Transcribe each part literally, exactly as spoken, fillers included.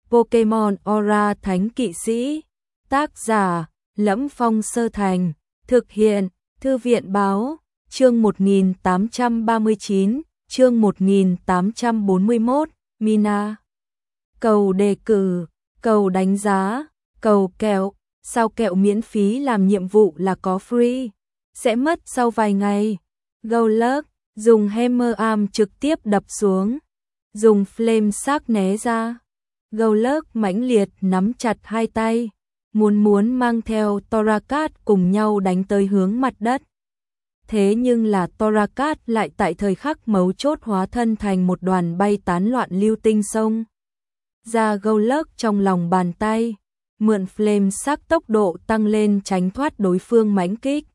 Pokemon Aura Thánh Kỵ Sĩ. Tác giả: Lẫm Phong Sơ Thành. Thực hiện: Thư viện báo. Chương một nghìn tám trăm ba mươi chín, chương một nghìn tám trăm bốn mươi mốt, Mina. Cầu đề cử, cầu đánh giá, cầu kẹo. Sao kẹo miễn phí làm nhiệm vụ là có free? Sẽ mất sau vài ngày. Golurk dùng Hammer Arm trực tiếp đập xuống, dùng Flame Shark né ra. Golurk mãnh liệt nắm chặt hai tay, muốn muốn mang theo Torracat cùng nhau đánh tới hướng mặt đất. Thế nhưng là Torracat lại tại thời khắc mấu chốt hóa thân thành một đoàn bay tán loạn lưu tinh sông ra Golurk trong lòng bàn tay, mượn Flame Shark tốc độ tăng lên tránh thoát đối phương mãnh kích.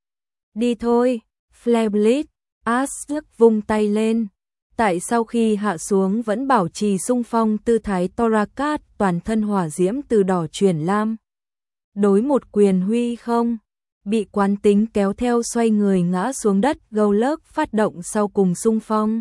Đi thôi, Flare Blitz. Ash vung tay lên. Tại sau khi hạ xuống vẫn bảo trì xung phong tư thái Torracat toàn thân hỏa diễm từ đỏ chuyển lam. Đối một quyền huy không, bị quán tính kéo theo xoay người ngã xuống đất. Golurk phát động sau cùng xung phong.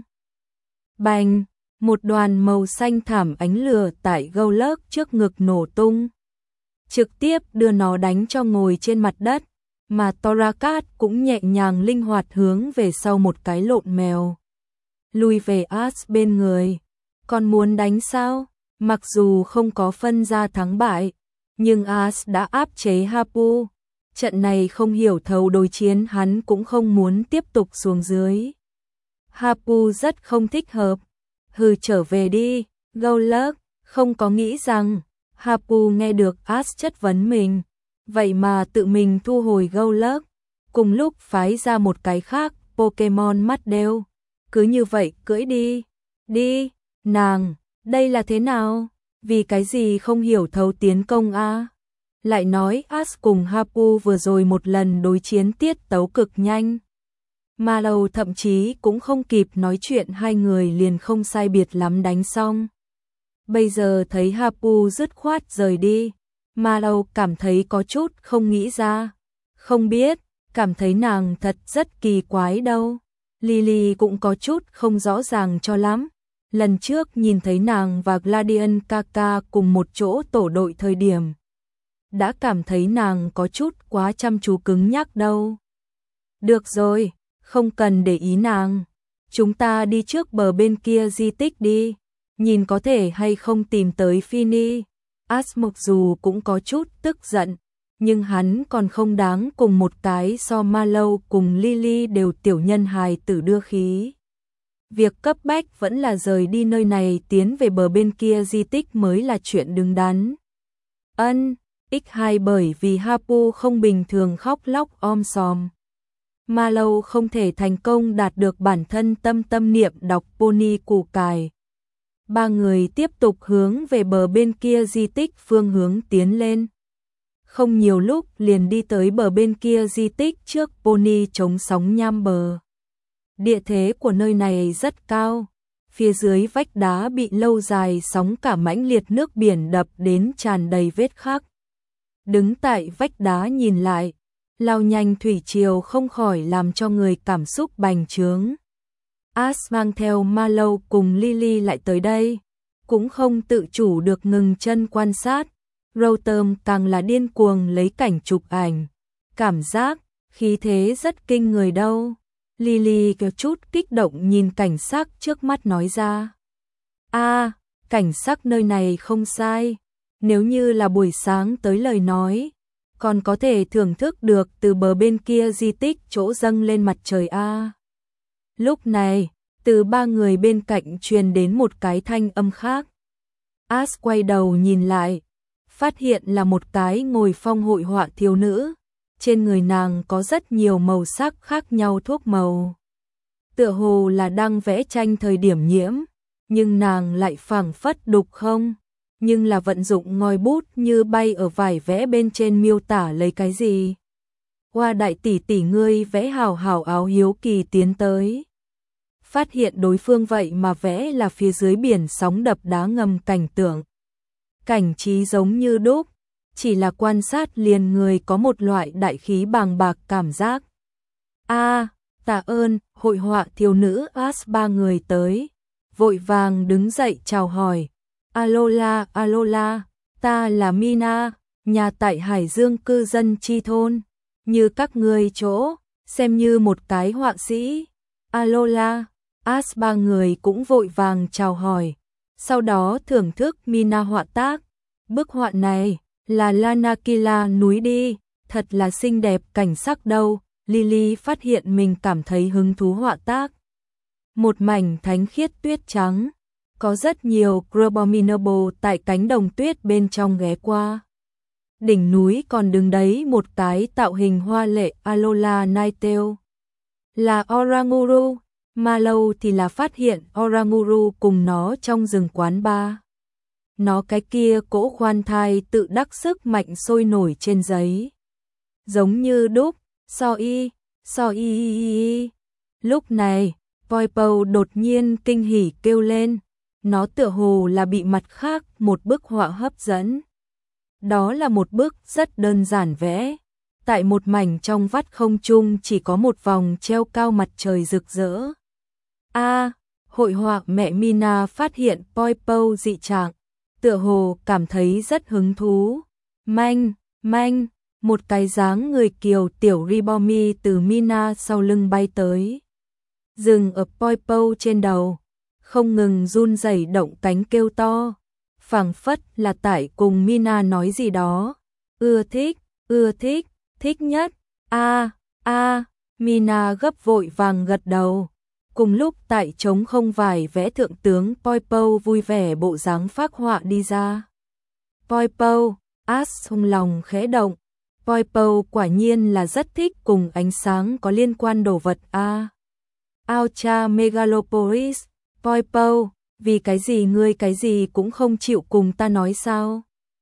Bành, một đoàn màu xanh thảm ánh lửa tại Golurk trước ngực nổ tung, trực tiếp đưa nó đánh cho ngồi trên mặt đất, mà Torracat cũng nhẹ nhàng linh hoạt hướng về sau một cái lộn mèo, lùi về Ash bên người. Còn muốn đánh sao? Mặc dù không có phân ra thắng bại, nhưng Ash đã áp chế Hapu. Trận này không hiểu thấu đối chiến hắn cũng không muốn tiếp tục xuống dưới. Hapu rất không thích hợp. Hừ, trở về đi. Golurk không có nghĩ rằng Hapu nghe được Ash chất vấn mình, vậy mà tự mình thu hồi Golurk, cùng lúc phái ra một cái khác Pokemon mắt đeo. Cứ như vậy cưỡi đi. Đi, nàng, đây là thế nào? Vì cái gì không hiểu thấu tiến công a? Lại nói Ash cùng Hapu vừa rồi một lần đối chiến tiết tấu cực nhanh. Mallow thậm chí cũng không kịp nói chuyện, hai người liền không sai biệt lắm đánh xong. Bây giờ thấy Hapu dứt khoát rời đi, Mallow cảm thấy có chút không nghĩ ra. Không biết, cảm thấy nàng thật rất kỳ quái đâu. Lily cũng có chút không rõ ràng cho lắm. Lần trước nhìn thấy nàng và Gladian Kaka cùng một chỗ tổ đội thời điểm, đã cảm thấy nàng có chút quá chăm chú cứng nhắc đâu. Được rồi, không cần để ý nàng. Chúng ta đi trước bờ bên kia di tích đi, nhìn có thể hay không tìm tới Fini. Ash mặc dù cũng có chút tức giận, nhưng hắn còn không đáng cùng một cái so Mallow cùng Lily đều tiểu nhân hài tử đưa khí. Việc cấp bách vẫn là rời đi nơi này tiến về bờ bên kia di tích mới là chuyện đứng đắn. Ân, nhân hai bởi vì Hapu không bình thường khóc lóc om sòm. Mallow không thể thành công đạt được bản thân tâm tâm niệm đọc pony củ cải. Ba người tiếp tục hướng về bờ bên kia di tích phương hướng tiến lên. Không nhiều lúc liền đi tới bờ bên kia di tích trước pony chống sóng nham bờ. Địa thế của nơi này rất cao, phía dưới vách đá bị lâu dài sóng cả mãnh liệt nước biển đập đến tràn đầy vết khắc. Đứng tại vách đá nhìn lại, lao nhanh thủy triều không khỏi làm cho người cảm xúc bành trướng. Ash mang theo Mallow cùng Lily lại tới đây, cũng không tự chủ được ngừng chân quan sát. Rotom càng là điên cuồng lấy cảnh chụp ảnh, cảm giác, khí thế rất kinh người đâu. Lily có chút kích động nhìn cảnh sắc trước mắt nói ra. A, à, cảnh sắc nơi này không sai, nếu như là buổi sáng tới lời nói, còn có thể thưởng thức được từ bờ bên kia di tích chỗ dâng lên mặt trời a. À. Lúc này, từ ba người bên cạnh truyền đến một cái thanh âm khác. Ash quay đầu nhìn lại, phát hiện là một cái ngồi phong hội họa thiếu nữ. Trên người nàng có rất nhiều màu sắc khác nhau thuốc màu. Tựa hồ là đang vẽ tranh thời điểm nhiễm, nhưng nàng lại phảng phất đục không, nhưng là vận dụng ngòi bút như bay ở vải vẽ bên trên miêu tả lấy cái gì. Hoa đại tỷ tỷ ngươi vẽ hào hào áo hiếu kỳ tiến tới. Phát hiện đối phương vậy mà vẽ là phía dưới biển sóng đập đá ngầm cảnh tượng. Cảnh trí giống như đúc, chỉ là quan sát liền người có một loại đại khí bàng bạc cảm giác. A, à, tạ ơn, hội họa thiếu nữ Ash ba người tới, vội vàng đứng dậy chào hỏi. Alola, Alola, ta là Mina, nhà tại Hải Dương cư dân chi thôn, như các người chỗ, xem như một cái họa sĩ. Alola, As ba người cũng vội vàng chào hỏi, sau đó thưởng thức Mina họa tác. Bức họa này là Lanakila núi đi, thật là xinh đẹp cảnh sắc đâu. Lily phát hiện mình cảm thấy hứng thú họa tác. Một mảnh thánh khiết tuyết trắng, có rất nhiều Grobominable tại cánh đồng tuyết bên trong ghé qua. Đỉnh núi còn đứng đấy một cái tạo hình hoa lệ Alola Nighttail. Là Oranguru, mà lâu thì là phát hiện Oranguru cùng nó trong rừng quán bar. Nó cái kia cỗ khoan thai tự đắc sức mạnh sôi nổi trên giấy. Giống như đúc, so y, so y y y. Lúc này, Poipo đột nhiên kinh hỉ kêu lên. Nó tựa hồ là bị mặt khác một bức họa hấp dẫn. Đó là một bức rất đơn giản vẽ. Tại một mảnh trong vắt không trung chỉ có một vòng treo cao mặt trời rực rỡ. A, à, hội họa mẹ Mina phát hiện Poipo dị trạng, tựa hồ cảm thấy rất hứng thú. Manh, manh, một cái dáng người kiều tiểu Ribomi từ Mina sau lưng bay tới. Dừng ở Poipo trên đầu, không ngừng run rẩy động cánh kêu to. Phảng phất là tại cùng Mina nói gì đó. Ưa thích, ưa thích, thích nhất. A, a, Mina gấp vội vàng gật đầu. Cùng lúc tại trống không vải vẽ thượng tướng Poipo vui vẻ bộ dáng phác họa đi ra. Poipo, As trong lòng khẽ động. Poipo quả nhiên là rất thích cùng ánh sáng có liên quan đồ vật a. Aucha Megalopolis, Poipo, vì cái gì ngươi cái gì cũng không chịu cùng ta nói sao?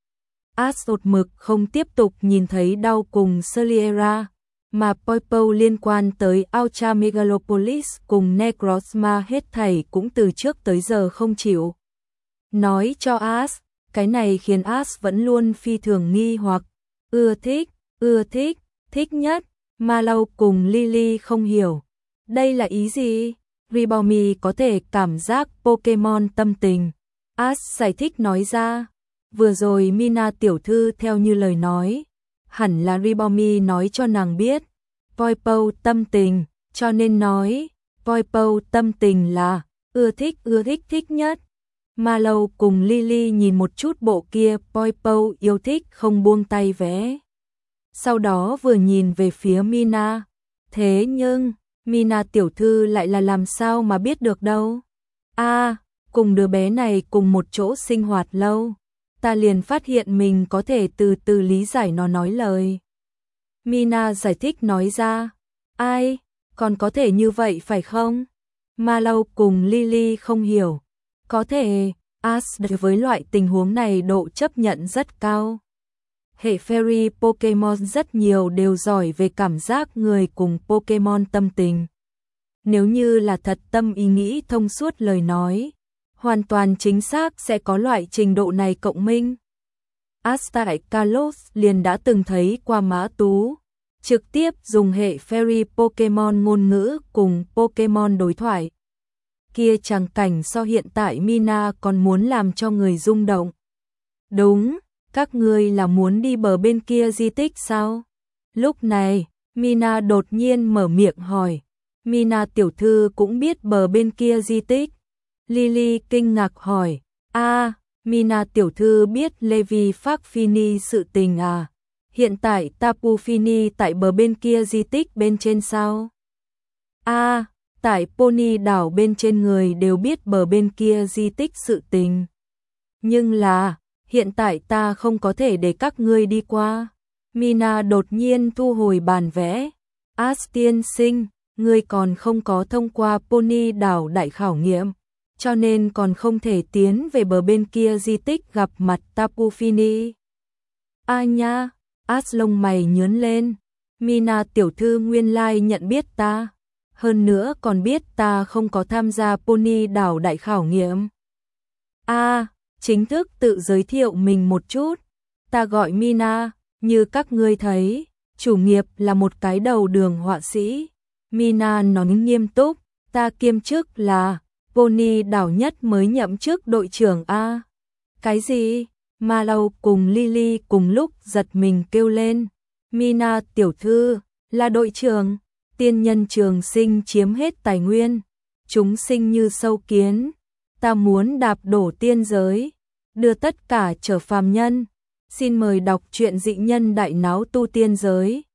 As một mực không tiếp tục nhìn thấy đau cùng Saliera, mà Poipo liên quan tới Aucha Megalopolis cùng Necrozma hết thảy cũng từ trước tới giờ không chịu nói cho As, cái này khiến As vẫn luôn phi thường nghi hoặc, ưa thích, ưa thích, thích nhất, mà lâu cùng Lily không hiểu. Đây là ý gì? Ribomi có thể cảm giác Pokemon tâm tình. As giải thích nói ra, vừa rồi Mina tiểu thư theo như lời nói, hẳn là Ribomi nói cho nàng biết. Poipo tâm tình, cho nên nói, Poipo tâm tình là, ưa thích ưa thích thích nhất. Mà lâu cùng Lily nhìn một chút bộ kia Poipo yêu thích không buông tay vẽ. Sau đó vừa nhìn về phía Mina, thế nhưng, Mina tiểu thư lại là làm sao mà biết được đâu. A, à, cùng đứa bé này cùng một chỗ sinh hoạt lâu, ta liền phát hiện mình có thể từ từ lý giải nó nói lời. Mina giải thích nói ra, ai, còn có thể như vậy phải không? Mà lâu cùng Lily không hiểu. Có thể, As với loại tình huống này độ chấp nhận rất cao. Hệ Fairy Pokemon rất nhiều đều giỏi về cảm giác người cùng Pokemon tâm tình. Nếu như là thật tâm ý nghĩ thông suốt lời nói, hoàn toàn chính xác sẽ có loại trình độ này cộng minh. As tại Kalos liền đã từng thấy qua Mã Tú, trực tiếp dùng hệ Fairy Pokemon ngôn ngữ cùng Pokemon đối thoại. Kia chẳng cảnh so hiện tại Mina còn muốn làm cho người rung động. Đúng, các ngươi là muốn đi bờ bên kia di tích sao? Lúc này, Mina đột nhiên mở miệng hỏi. Mina tiểu thư cũng biết bờ bên kia di tích. Lily kinh ngạc hỏi, a, à, Mina tiểu thư biết Levi Phini sự tình à? Hiện tại Tapu Fini tại bờ bên kia di tích bên trên sao? A, à, tại Pony đảo bên trên người đều biết bờ bên kia di tích sự tình. Nhưng là, hiện tại ta không có thể để các ngươi đi qua. Mina đột nhiên thu hồi bàn vẽ. As tiên sinh, ngươi còn không có thông qua Pony đảo đại khảo nghiệm, cho nên còn không thể tiến về bờ bên kia di tích gặp mặt Tapu Fini. A nha, As lông mày nhướng lên. Mina tiểu thư nguyên lai nhận biết ta, hơn nữa còn biết ta không có tham gia Pony đảo đại khảo nghiệm. A, à, chính thức tự giới thiệu mình một chút. Ta gọi Mina, như các ngươi thấy, chủ nghiệp là một cái đầu đường họa sĩ. Mina nói nghiêm túc, ta kiêm chức là Pony đảo nhất mới nhậm chức đội trưởng A. Cái gì? Ma Lâu cùng Lily cùng lúc giật mình kêu lên. Mina tiểu thư, là đội trưởng, tiên nhân trường sinh chiếm hết tài nguyên, chúng sinh như sâu kiến, ta muốn đạp đổ tiên giới, đưa tất cả trở phàm nhân. Xin mời đọc truyện Dị Nhân Đại Náo Tu Tiên Giới.